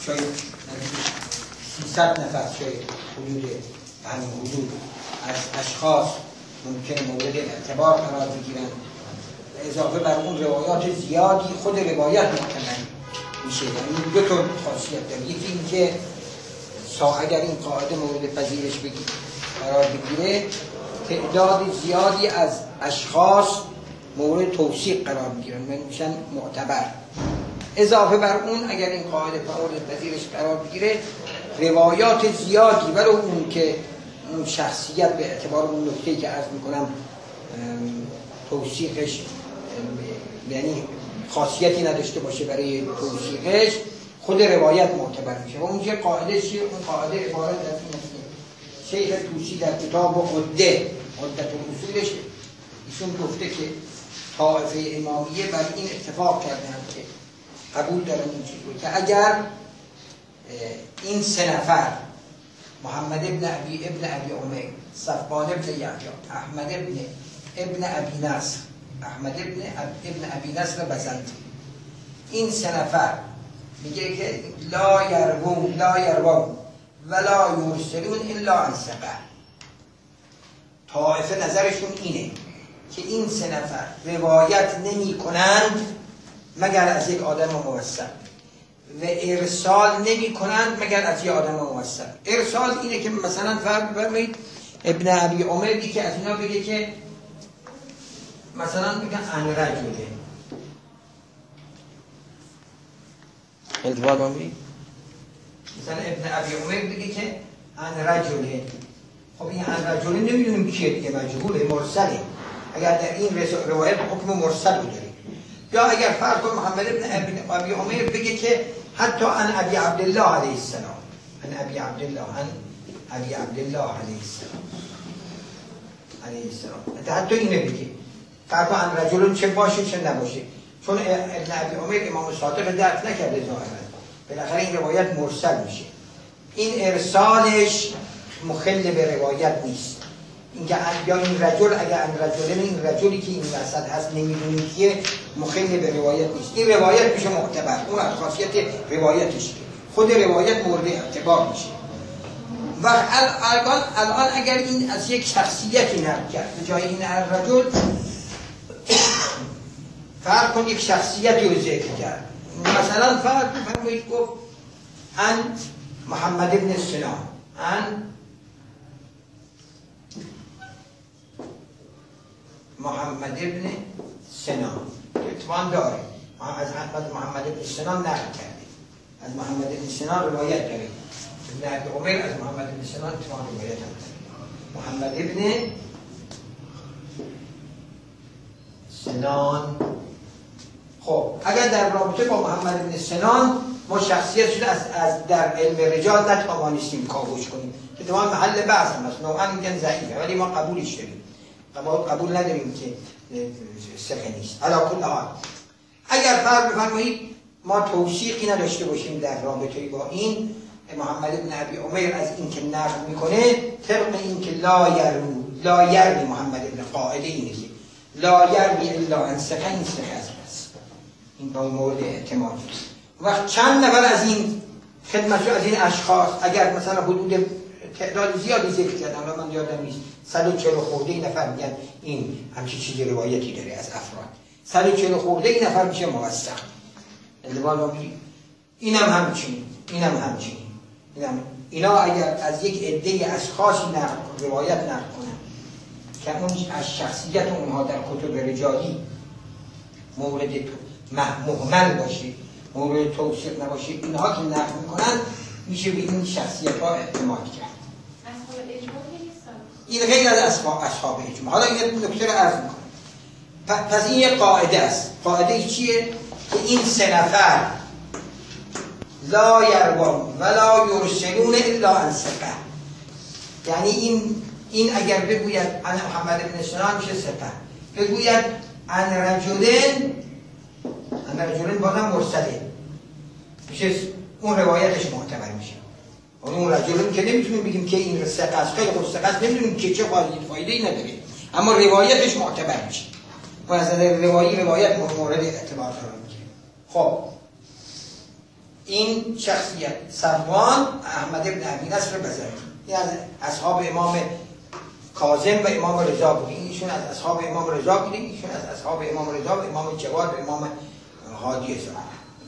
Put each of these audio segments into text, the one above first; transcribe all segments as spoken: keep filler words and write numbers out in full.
شاید سیصد نفر شاید حدود همین حدود از اشخاص ممکنه مورد اعتبار قرار بگیرن. اضافه بر اون روایات زیادی خود روایت محتمل میشه. یعنی دو طور خاصیت داره. یکی این که اگر این قاعده مورد پذیرش بگیر قرار بگیره تعداد زیادی از اشخاص مورد توثیق قرار میگیرن و میشن معتبر. اضافه بر اون اگر این قاعده مورد پذیرش قرار بگیره روایات زیادی ولو اون که اون شخصیت به اعتبار اون نکته‌ای که عرض میکنم توثیقش یعنی خاصیتی نداشته باشه برای توثیقش خود روایت معتبر میشه. و اونجا قاعده چیه؟ اون قاعده عبارت از این است که شیخ طوسی در کتاب عده عدت الاصولش ایشون گفته که طائفه امامیه بر این اتفاق کردن که قبول دارن این چیزو که اگر این سه نفر محمد ابن ابی ابن ابی عمر، صفوان ابن یحیی، احمد ابن ابن ابی نصر احمد ابن ابن ابی نصر بزنطی، این سه نفر میگه که لا یروون لا یروون ولا یرسلون الا عن ثقه. طائفه نظرشون اینه که این سه نفر روایت نمی کنند مگر از یک آدم موثق و ارسال نمی کنند مگر از یک آدم موثق. ارسال اینه که مثلا فرض بفرمایید ابن ابی عمر بی که از اینا بگه که مثلا بگن ان رجله التفات بامید مثلا ابن ابی عمر بگه که ان رجله. خب این ان رجله نمیدونیم کیه دیگه، مجهول مرسله. اگر در این روایت حکم مرسل داره. یا اگر فرض کنیم محمد ابن ابی عمر بگه که حتی ان ابی عبدالله علیه السلام ان ابی عبدالله ان ابی عبدالله علیه السلام علیه السلام حتی اینه بگه فرض کن ان رجل چه باشه چه نباشه، چون ابن ابی عمر امام صادق درک نکرده ظاهرا بالاخره این روایت مرسل میشه. این ارسالش مخل به روایت نیست. اینکه یا این رجل اگر ان رجل این رجلی که این وسط هست نمیدونی کیه مخل به روایت نیست. این روایت میشه معتبر. اون از خاصیت روایتش خود روایت مورد اعتبار میشه. و الان الان اگر این از یک شخصیتی نقل کرد به جای این رجل فرض کن یک شخصیتی رو ذکر کرد، مثلا فرض بفرمایید گفت ان محمد ابن سنان ان محمد ابن سنان اتوان داره از محمد ابن سنان نقل کرده، از محمد ابن سنان روایت داره. ابن ابی عمر از محمد ابن سنان اتوان روایت هم داره. محمد ابن سنان. خب اگر در رابطه با محمد ابن سنان ما شخصیت شده از, از در علم رجال نتوانستیم کاوش کنیم که تمام محل بحث هم هست، نوعا میگن ضعیفه ولی ما قبولش داریم، قبول نداریم که ثقه نیست. علی کل حال اگر فرض بفرمایید ما توثیقی نداشته باشیم در رابطه با این محمد ابن ابی عمر از این که نقل میکنه طبق این که لا یرو لا یروی محمد ابن قاعده اینه که لا یروی الا عن ثقه، این ثقه است. این با مورد اعتماد وقت چند نفر از این خدمتشو از این اشخاص اگر مثلا حدود تعداد زیادی ذکر کردن، الان من یادم نیست صد و چهل خورده نفر میگن این همچین چیزی روایتی داره از افراد، صد و چهل خورده نفر میشه موثق. اینم همچین اینم همچین اینم اینا اگر از یک عده اشخاصی نقل روایت نقل کنن که اون از شخصیت اونها در کتب رجالی مورد مهمل باشه، مورد توثیق نباشه، اینها که نقل میکنن میشه به این شخصیت ها اعتماد کرد. اصحاب اجماع نیستن. این غیر از اصحاب اصحاب اجماع. حالا این نکته رو عرض میکنم. پس این یک قاعده است. قاعده چیه؟ که این سه نفر لا یروون ولا یرسلون الا عن ثقه. یعنی این این اگر بگوید ان محمد ابن سنان میشه ثقه، بگوید ان رجلن ان رجلن بازم مرسله میشه، اون روایتش معتبر میشه. اون رجلن که نمیتونیم بگیم که این ثقه است، خیلی خوب ثقه است، نمیدونیم که چه فایده‌ای نداره، اما روایتش معتبر میشه و از نظر روایی روایت مورد اعتبار قرار میگیره. خب این شخصیت صفوان احمد ابن ابی نصر بزرگی، این از اصحاب امام کاظم و امام رضا بود. ایشون از اصحاب امام رضا بود، ایشون از اصحاب امام رضا و امام جواد و امام هادی زمان.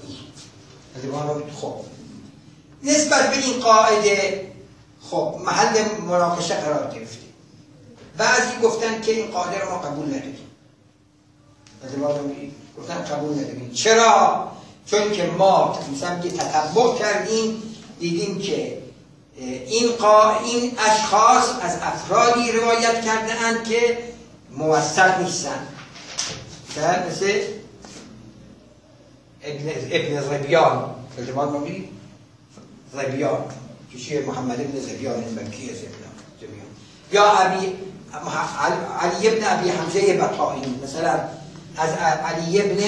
خب نسبت به این قاعده خب محل مناقشه قرار گرفته. بعضی گفتن که این قاعده رو ما قبول نداریم. گفتن قبول نداریم. چرا؟ چون که ما مثلا که تتبع کردیم دیدیم که این قا... این اشخاص از افرادی روایت کرده اند که موثق نیستن. مثل ابن ابن زبیان، التماس ما میگیم زبیان که شیعه محمد ابن زبیان مکی زبیان، یا ابی علی ابن ابی حمزه بطائنی، مثلا از علی ابن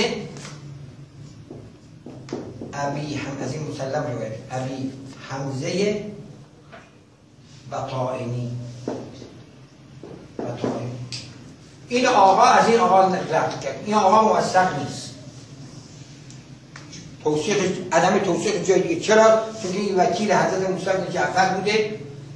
ابی حمزه، از این مسلم روایت ابی حمزه بطائنی بطائنی این آقا از این آقا نقل کرد، این آقا موثق نیست. توثیق عدم توثیق جای دیگه. چرا؟ چون این وکیل حضرت موسی بن جعفر بوده،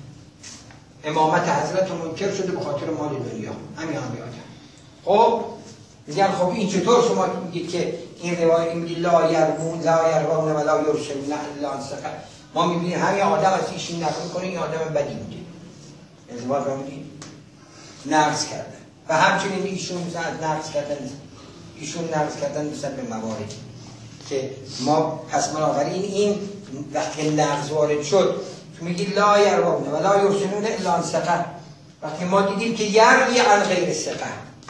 امامت حضرت منکر شده به خاطر مال دنیا. همین هم بیاد. خب میگن خب این چطور شما میگید که این روایت میگه لا یرمون لا یرمون ولا یرسلون الا عن ثقه، ما میبینیم همین آدم از ایشون نقل میکنه این آدم بدی بوده، ازدواج رو میدید نقص کردن و همچنین ایشون نقص کردن ایشون نقص کردن مثلا به مواردی که ما پس بنابراین این وقتی نقض وارد شد تو میگی لا یرون ولا یرسلون الا عن ثقه، وقتی ما دیدیم که یروی عن غیر ثقه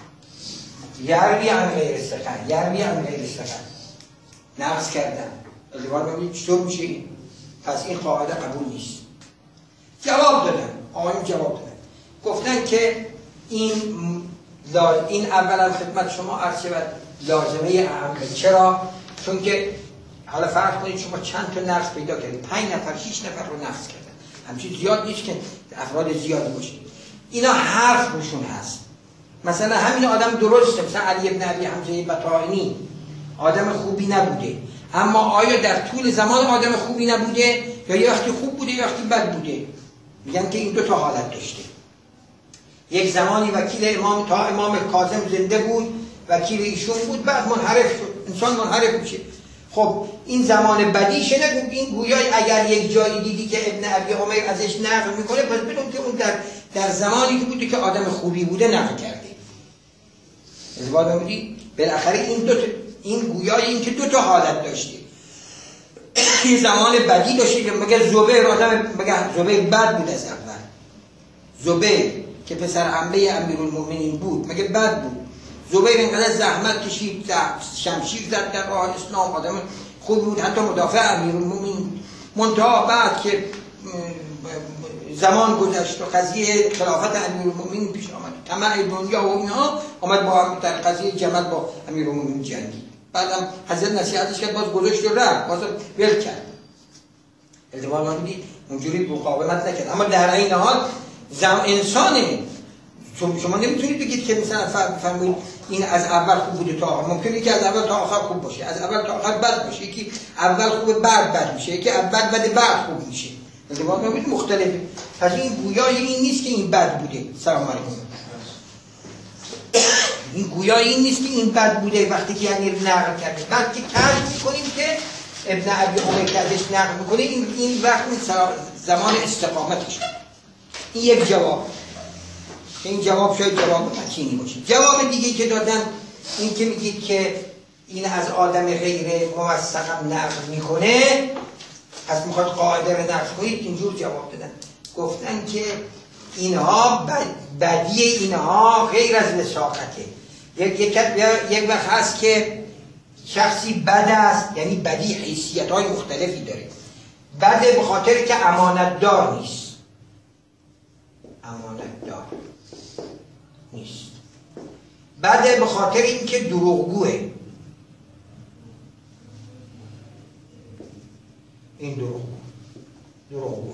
یروی عن غیر ثقه یروی عن غیر ثقه نقض کردن، ازدواج رو میگید چطور میشه این؟ پس این قاعده قبول نیست. جواب دادن، آقایون جواب دادن، گفتن که این لا... این اولا خدمت شما عرض شود لازمه اهمه. چرا؟ چون که حالا فرض کنید شما چند تا نقص پیدا کردید، پنج نفر شش نفر رو نقص کردن، همچین زیاد نیست که افراد زیادی باشه، اینا حرف روشون هست. مثلا همین آدم درسته، مثلا علی ابن ابی حمزه بطائنی آدم خوبی نبوده، اما آیا در طول زمان آدم خوبی نبوده یا یه وقتی خوب بوده یا وقتی بد بوده؟ میگن که این دو تا حالت داشته. یک زمانی وکیل امام تا امام کاظم زنده بود، وکیل ایشون بود، بعد منحرف شد. انسان منحرف میشه. خب این زمان بدیشه نگو، این گویای اگر یک جایی دیدی که ابن ابی عمر ازش نقل میکنه پس بدون که اون در در زمانی که بوده که آدم خوبی بوده نقل کرده. ازدواج بودی بالاخره این دو تا این گویای این که دو تا حالت داشته. یه زمان بدی داشته که مگه زبیر آدم مگه زبیر بد بود از اول؟ زبیر که پسر عمه امیرالمومنین بود مگه بد بود؟ زبیر اینقدر زحمت کشید، شمشیر زد در راه اسلام، آدم خوب بود، حتی مدافع امیرالمومنین. منتها بعد که زمان گذشت و قضیه خلافت امیرالمومنین پیش آمد، طمع دنیا و اینها آمد با در قضیه جمل با امیرالمومنین جنگید. بعدم حضرت نصیحتش کرد، باز گذاشت و رفت، باز ول کرد. ازدواج ما دیدید اونجوری مقاومت نکرد. اما در این حال زم انسانه، شما نمیتونید بگید که مثلا فرمایید این از اول خوب بوده تا آخر. ممکنه که از اول تا آخر خوب باشه، از اول تا آخر بد باشه، یکی اول خوب بعد بد میشه، یکی اول بد بعد خوب میشه. ازدواج ما ببینید مختلفه. پس این گویای این نیست که این بد بوده. سلام علیکم. این گویای این نیست که این بد بوده وقتی که یعنی نقل کرده. بعد که کشف می‌کنیم که ابن ابی عمر که ازش نقل می‌کنه این این وقت زمان استقامتش. این یک جواب. این جواب شاید جواب متینی باشه. جواب دیگه که دادم این که میگید که این از آدم غیر موثق نقل میکنه، پس میخواد قاعده رو نقل کنید، اینجور جواب دادن. گفتن که اینها بدی اینها غیر از وثاقته. یک یک یک وقت هست که شخصی بد است، یعنی بدی حیثیت‌های مختلفی داره. بده به خاطر که امانتدار نیست. امانتدار نیست. بده به خاطر اینکه دروغگوه. این دروغگو. دروغگو.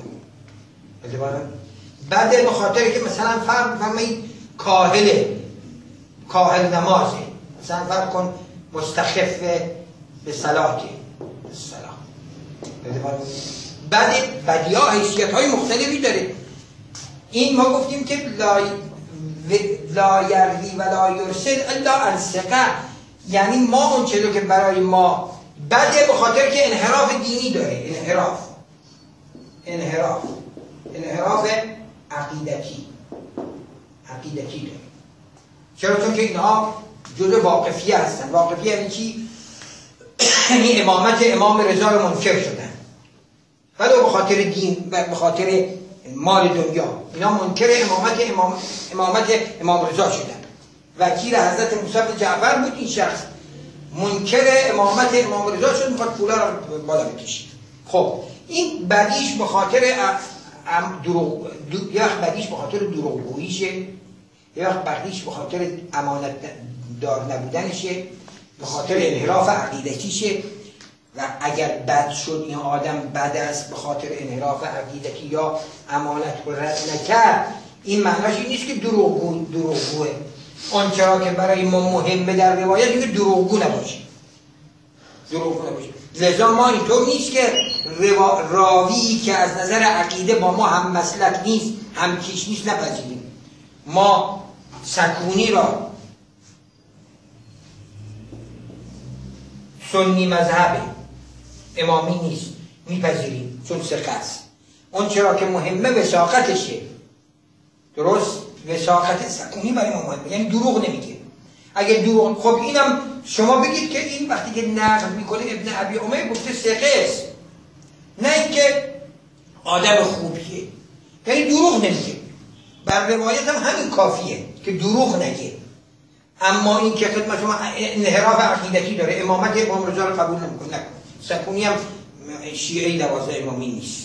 بده به خاطر که مثلا فرق بفرمایید کاهله، کاهل نمازه، مثلا فرق کن مستخف به صلاته، صلاح بعد بدیعا حیثیت های مختلفی داره. این ما گفتیم که لا لا یروی و لا یرسل الا عن ثقه، یعنی ما اون چیزی که برای ما بده به خاطر که انحراف دینی داره، انحراف انحراف انحراف عقیدتی عقیدتی داره. چرا؟ چون که اینها جزء واقفیه هستن. واقفیه یعنی چی؟ یعنی امامت امام رضا رو منکر شدن ولو به خاطر دین و به خاطر مال دنیا، اینا منکر امامت امام امامت امام رضا شدن. وکیل حضرت موسی بن جعفر بود این شخص، منکر امامت امام رضا شد، میخواد پولا رو بالا بکشه. خب این بدیش به خاطر دروغ دو... یا بدیش به خاطر دروغگوییشه، یا بدیش به خاطر امانت دار نبودنشه، به خاطر انحراف عقیدتیشه. و اگر بد شد این آدم بد است به خاطر انحراف عقیدتی یا امانت رو رد نکرد، این معناش این نیست که دروغگو دروغگوه. آنچه را که برای ما مهمه در روایت اینه که دروغگو نباشه، دروغگو نباشه. لذا ما اینطور نیست که روا... راوی که از نظر عقیده با ما هم مسلک نیست، هم کیش نیست نپذیریم. ما سکونی را سنی مذهبه، امامی نیست، میپذیریم چون ثقه است. اون چرا که مهمه وثاقتشه، درست؟ وثاقت سکونی برای ما مهمه، یعنی دروغ نمیگه. اگه دروغ، خب اینم شما بگید که این وقتی که نقل میکنه ابن ابی عمر گفته ثقه است، نه اینکه آدم خوبیه، یعنی دروغ نمیگه. بر روایت هم همین کافیه که دروغ نگه. اما این که خدمت شما انحراف عقیدتی داره، امامت امام رضا رو قبول نمیکنه، سکونی هم شیعه دوازده امامی نیست.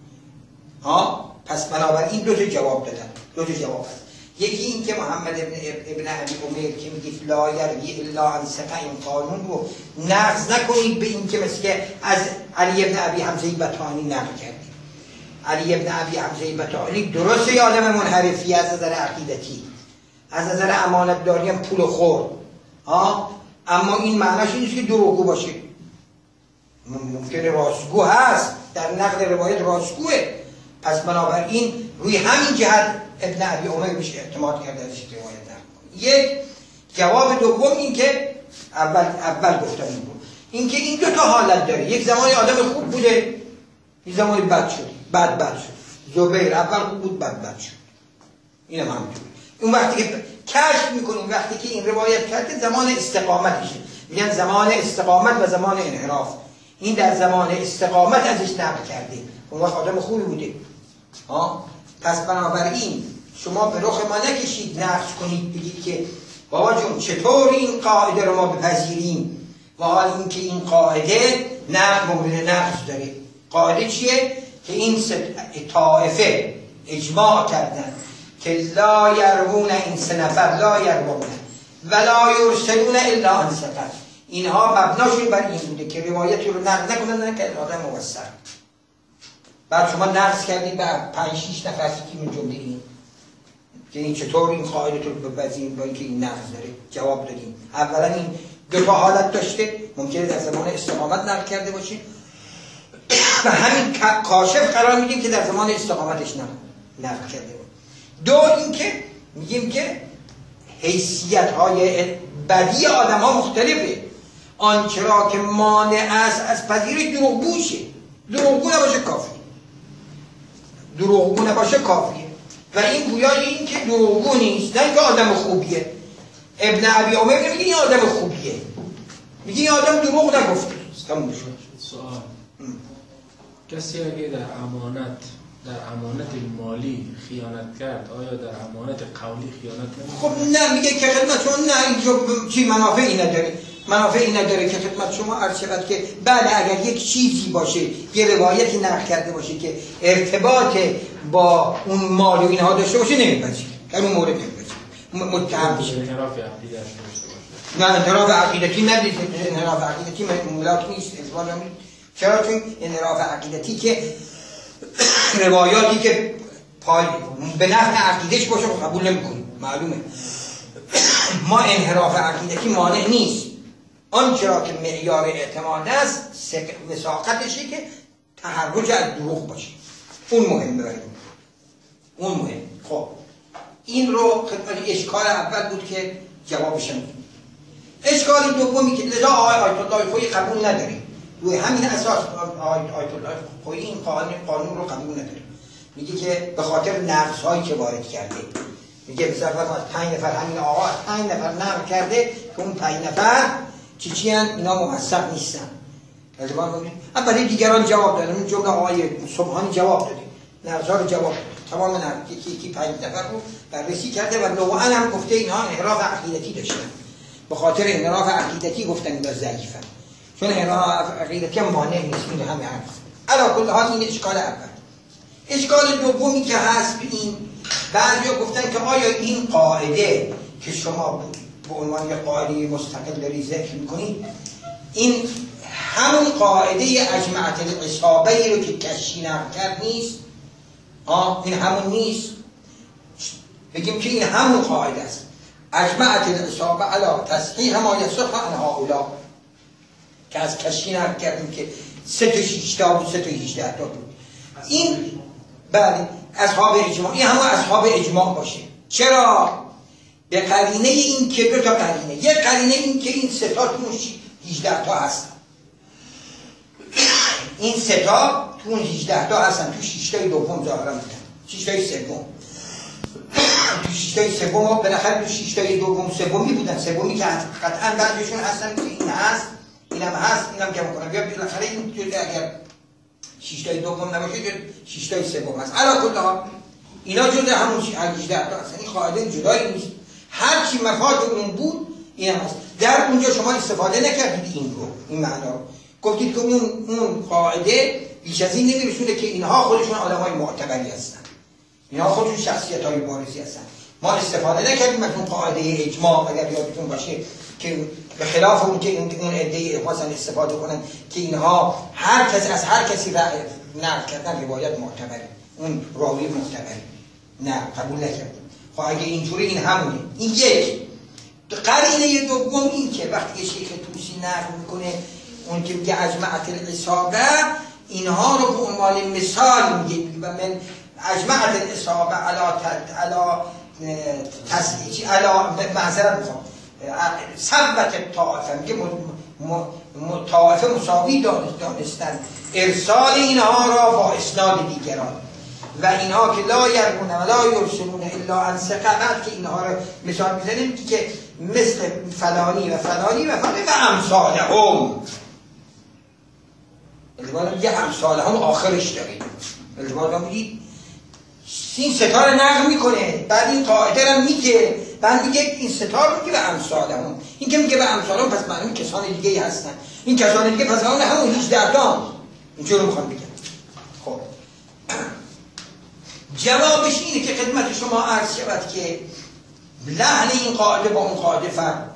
ها پس بنابراین دو تا جواب دادن، دو تا جواب هست. یکی این که محمد ابن ابن ابی عمر که میگه لا یروی الا عن ثقه، این قانون رو نقض نکنید به این که مثل که از علی ابن ابی حمزه بطحانی نقل کرد. علی ابن ابی حمزه بطحانی درسته یه آدم منحرفی از نظر عقیدتی، از نظر امانت داری هم پول خور، ها، اما این معناش این نیست که دروغگو باشه. ممکنه راستگو هست، در نقل روایت راستگوه. پس بنابراین روی همین جهت ابن ابی عمر میشه اعتماد کرده ازش روایت نقل. یک جواب دوم این که اول اول گفتم این بود، این که این دو تا حالت داره. یک زمانی آدم خوب بوده، یک زمانی بد شد، بد بد شد. زبیر اول خوب بود، بد بد شد. اینم همینطور. اون وقتی که کشف میکنیم، وقتی که این روایت کرده زمان استقامتشه، میگن زمان استقامت و زمان انحراف. این در زمان استقامت ازش نقل کرده، اون وقت آدم خوبی بوده. ها پس بنابراین شما به رخ ما نکشید نقص کنید بگید که بابا جون چطور این قاعده رو ما بپذیریم و حال این که این قاعده نقص مورد نقص داره. قاعده چیه؟ که این طائفه اجماع کردن که لا یروون این سه نفر لا یروون ولا یرسلون الا عن ثقه، اینها مبناشون بر این بوده که روایتی رو نقل نکنن، نه که آدم موثق. بعد شما نقص کردید به پنج شیش نفر که من جمله این که این چطور این قاعده رو بپذیریم با اینکه این نقص داره. جواب دادیم اولا این دو تا حالت داشته، ممکنه در زمان استقامت نقل کرده باشه و همین کاشف قرار میدیم که در زمان استقامتش نقل نقل کرده باشه. دو اینکه میگیم که حیثیت های بدی آدم ها مختلفه. آنچه را که مانع است از پذیرش دروغگوشه، دروغگو نباشه کافی، دروغگو نباشه کافیه. و این گویای این که دروغگو نیست، نه که آدم خوبیه. ابن ابی عمر نمیگه این آدم خوبیه، میگه این آدم دروغ نگفته. تموم شد. سوال کسی اگه در امانت در امانت مالی خیانت کرد، آیا در امانت قولی خیانت نمی‌کنه؟ خب نه، میگه که خدمت شما نه اینجا چی منافعی نداره، منافعی نداره که خدمت شما عرض شود که بله اگر یک چیزی باشه، یه روایتی نقل کرده باشه که ارتباط با اون مال و اینها داشته باشه نمیپذیره، در اون مورد نمیپذیره، متهم میشه. انحراف عقیده داشته باشه. نه انحراف عقیدتی ندید، انحراف عقیدتی ملاک نیست، اجبار نمیدید. چرا؟ چون انحراف عقیدتی که روایاتی که پای به نفع عقیدهش باشه قبول نمی‌کنیم، معلومه. ما انحراف عقیدتی مانع نیست. آنچه را که معیار اعتماد است وثاقتشه که تحرج از دروغ باشه. اون مهمه برای اون مهم. خب این رو خدمت اشکال اول بود که جوابش میدیم. اشکال دومی که لذا آقای آیت الله خویی قبول نداریم، روی همین اساس آیت الله خویی این قانون قانون رو قبول نداریم. میگه که به خاطر نقص هایی که وارد کرده، میگه به صرف از پنج نفر همین آقا از پنج نفر نقل کرده که اون پنج نفر چی چی هن؟ اینا موثق نیستن. اما برای دیگران جواب دادن. اون جمله آقای سبحانی جواب داده، نقص ها رو جواب داده، تمام نقص یکی یکی پنج نفر رو بررسی کرده و نوعا هم گفته اینها انحراف عقیدتی داشتن، به خاطر انحراف عقیدتی گفتن اینا ضعیفن، چون انحراف عقیدتی هم مانع نیست. این همه حرف علا کل حال این اشکال اول. اشکال دومی که هست این، بعضیا گفتن که آیا این قاعده که شما به عنوان یک قاعده مستقل داری ذکر میکنید، این همون قاعده اجمعت العصابه ای رو که کشی نقل کرد نیست؟ آه این همون نیست؟ بگیم که این همون قاعده است، اجمعت العصابه علا تصحیح ما یصح عن هؤلاء، که از کشی نقل کردیم که سه تا شیشتا بود، سه تا هیجده تا بود. این بله اصحاب اجماع، این همون اصحاب اجماع باشه. چرا؟ به قرینه این که دو تا قرینه، یک قرینه این که این سه تا تو هیجده تا هستن، این سه تا تو هیجده تا هستن، تو شش تای دوم ظاهرا بودن، شش تای سوم تو شش تای سوم بالاخره تو شش تای دوم سومی بودن، سومی که قطعا بعضیشون هستن که این هست اینم هست اینم که میکنم بیا بالاخره این تو اگر شش تای دوم نباشه شش تای سوم هست. علا کل حال اینا جدا همون هیجده تا هستن، این قاعده جدایی نیست، هر چی مفاد اون بود این هست. در اونجا شما استفاده نکردید این رو، این معنا رو گفتید که اون اون قاعده بیش از این نمیرسونه که اینها خودشون آدمای معتبری هستن، اینها خودشون شخصیت‌های بارزی هستن. ما استفاده نکردیم از اون قاعده اجماع، اگر یادتون باشه که به خلاف اون که اون عده مثلا استفاده کنن که اینها هر کس از هر کسی نقل کردن روایت معتبره، اون راوی معتبره، نه قبول نکردیم. خب اگه اینجوری این همونه. این یک قرینه دوم این که وقتی شیخ طوسی نقل میکنه اون که میگه اجمعت العصابه، اینها رو به عنوان مثال میگه و من اجمعت العصابه علا علا تسلیچی علا معذرت میخوام ثبت طائفه، میگه طائفه مساوی دانستن ارسال اینها را با اسناد دیگران و اینها که لا یرمون و لا یرسلون الا عن ثقه، بعد که اینها رو مثال میزنیم که مثل فلانی و فلانی و فلانی و امثالهم، البته میگه امثالهم آخرش داریم، البته میگه این ستاره نقل میکنه، بعد این قاعده رو میگه، بعد میگه این ستاره میگه به امثالهم، این که میگه به امثالهم پس معنی کسان دیگه ای هستن، این کسان دیگه پس همون همون هیجده تا اینجوری میخوام بگم. خب جوابش اینه که خدمت شما عرض شود که لحن این قاعده با اون قاعده فرق میکنه.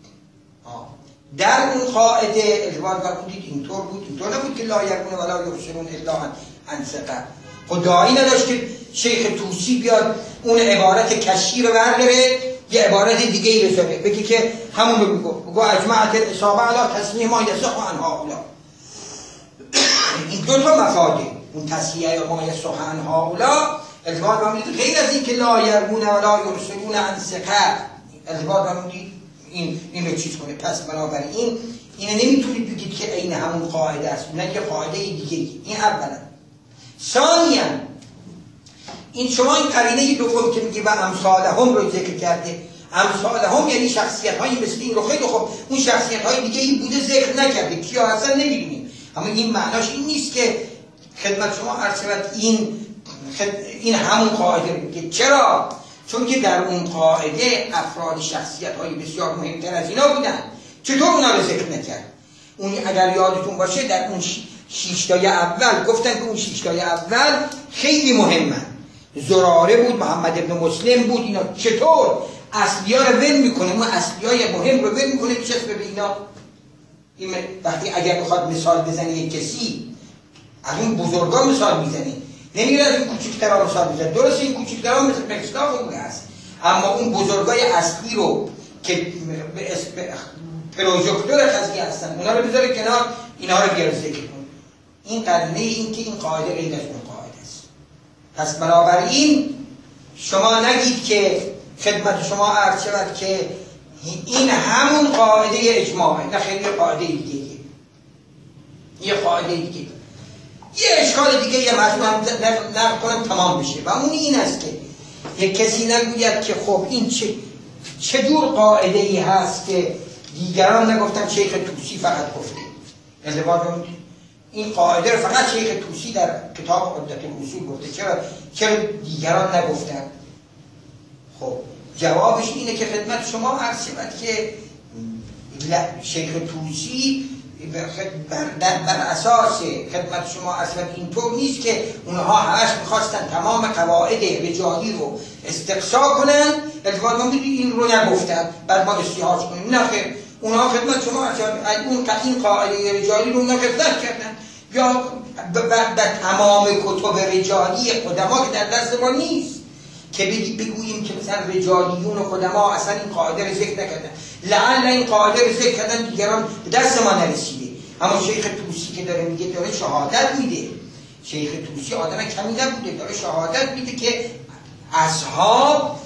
در اون قاعده اجماع فرمودید اینطور بود، اینطور نبود که لا یرمون ولا یرسلون الا عن ثقه. خدایی نداشت که شیخ طوسی بیاد اون عبارت کشی رو برداره یه عبارت دیگه ای بذاره بگی که همون رو بگو بگو اجمعت العصابه علی تصحیح ما یصح عن هؤلاء. این دو تا مفاده، اون تصحیح ما یصح عن هؤلاء الزباد بمونید، غیر از این که لا یرمون ولا یرسلون عن ثقه الزباد بمونید این این رو چیز کنه. پس بنابراین اینه نمیتونید بگید که عین همون قاعده است، نه که قاعده دیگه. این اولا. ثانیا این شما این قرینه دوم که میگه و امثالهم رو ذکر کرده، امثالهم یعنی شخصیت هایی مثل این رو خیلی خوب، اون شخصیت های دیگه این بوده ذکر نکرده، کیا اصلا نمیدونیم. اما این معناش این نیست که خدمت شما عرض شود این خد... این همون قاعده میگه. چرا؟ چون که در اون قاعده افراد شخصیت های بسیار مهمتر از اینا بودن. چطور اونا رو ذکر نکرد؟ اون اگر یادتون باشه در اون شیشتای اول گفتن که اون شیشتای اول خیلی مهمه، زراره بود، محمد ابن مسلم بود، اینا چطور اصلی ها رو ول میکنه، اون اصلی های مهم رو ول میکنه بچسبه به اینا. این وقتی اگر بخواد مثال بزنه یک کسی از اون بزرگا مثال میزنه، نمیره از این کوچکترها مثال بزنه. درسته این کوچکترها مثل مکستاف اون هست، اما اون بزرگای اصلی رو که به اسم پروژکتور قضیه هستن اونا رو بذاره کنار، اینا رو بیاره ذکر کن. این قرینه این که این قاعده غیر از اون قاعده است. پس بنابراین شما نگید که خدمت شما عرض شود که این همون قاعده اجماعه، نه خیلی قاعده دیگه، یه قاعده دیگه، یه اشکال دیگه یه مجموعه نقل کنم تمام بشه و اون این است که یک کسی نگوید که خب این چه چجور قاعده ای هست که دیگران نگفتن شیخ طوسی فقط گفته. ازدواج این قاعده رو فقط شیخ طوسی در کتاب عدت الاصول گفته، چرا چرا دیگران نگفتن؟ خب جوابش اینه که خدمت شما عرض شود که شیخ طوسی بر, بر اساس خدمت شما اصلا اینطور نیست که اونها همش میخواستن تمام قواعد رجالی رو استقصا کنن، اتفاقا ما این رو نگفتن بعد ما استیحاج کنیم. نه خیر، اونها خدمت شما اصلا اون این قاعده رجالی رو نقضت کردن یا به تمام کتب رجالی قدما که در دست ما نیست که بگوییم که مثلا رجالیون و قدما اصلا این قاعده رو ذکر نکردن، لعل این قاعده رو ذکر کردن دیگران به دست ما نرسیده. اما شیخ طوسی که داره میگه داره شهادت میده، شیخ طوسی آدم کمی نبوده، داره شهادت میده که اصحاب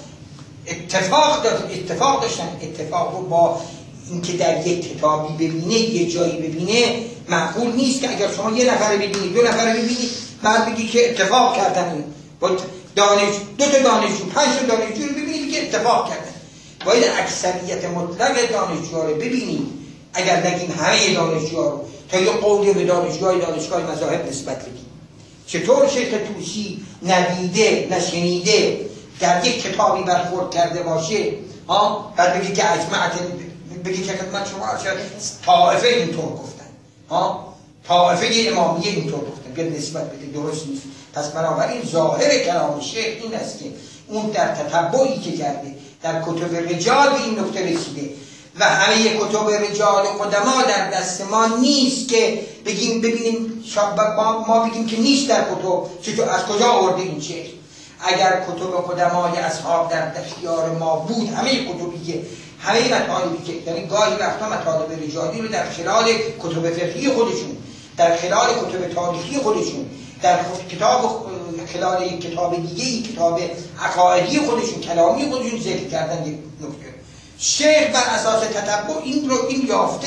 اتفاق داشتن، اتفاق داشتن اتفاق رو با اینکه در یک کتابی ببینه یه جایی ببینه معقول نیست که اگر شما یه نفر ببینید دو نفر ببینید بعد بگید که اتفاق کردن، با دانش دو تا دانشجو پنج تا دانشجو رو ببینید که اتفاق کردن. باید اکثریت مطلق دانشجوها رو ببینید، اگر نگیم همه دانشجوها رو، تا یه قولی به دانشجوهای دانشگاه مذاهب نسبت بدیم. چطور شیخ طوسی ندیده نشنیده در یک کتابی برخورد کرده باشه ها بعد بگی که اجمعت بگی که خدمت شما طائفه اینطور گفتن ها طائفه امامیه اینطور گفتن، بیاد نسبت بده، درست نیست. پس بنابراین ظاهر کلام شیخ این است که اون در تتبعی که کرده در کتب رجال به این نکته رسیده و همه کتب رجال و قدما در دست ما نیست که بگیم ببینیم ما بگیم که نیست در کتب. چطور از کجا آورده این شیخ؟ اگر کتب قدمای اصحاب در اختیار ما بود، همه کتبی که همه مطالبی که یعنی گاهی وقتا مطالب رجالی رو در خلال کتب فقهی خودشون، در خلال کتب تاریخی خودشون، در کتاب خلال یک کتاب دیگه یک کتاب عقایدی خودشون، کلامی خودشون ذکر کردن. یک نکته شیخ بر اساس تتبع این رو این یافته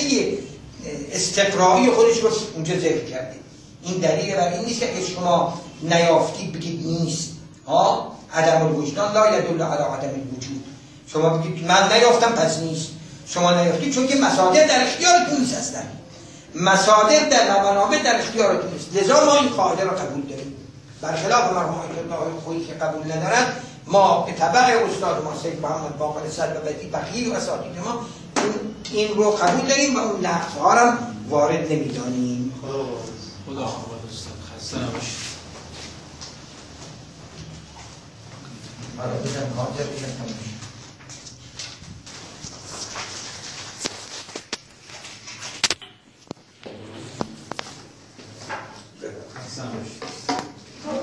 استقرایی خودش رو اونجا ذکر کرده. این دلیل بر این نیست که شما نیافتید بگید نیست ها عدم الوجدان لا یدل علی عدم الوجود. شما بگید من نیافتم پس نیست، شما نیافتید چون که مصادر در اختیارتون نیست، اصلا مصادر در منابع در اختیارتون نیست، لذا ما این قاعده را قبول داریم. برخلاف مرحوم آیت خویی که قبول ندارد، ما به تبع استاد ما سید محمد باقر سلوی بقیه و اساتید ما این رو قبول داریم و اون نقص‌ها را وارد نمی‌دانیم. خدا خدا استاد خسته نباشید. آره بزن حاضر بشن تموم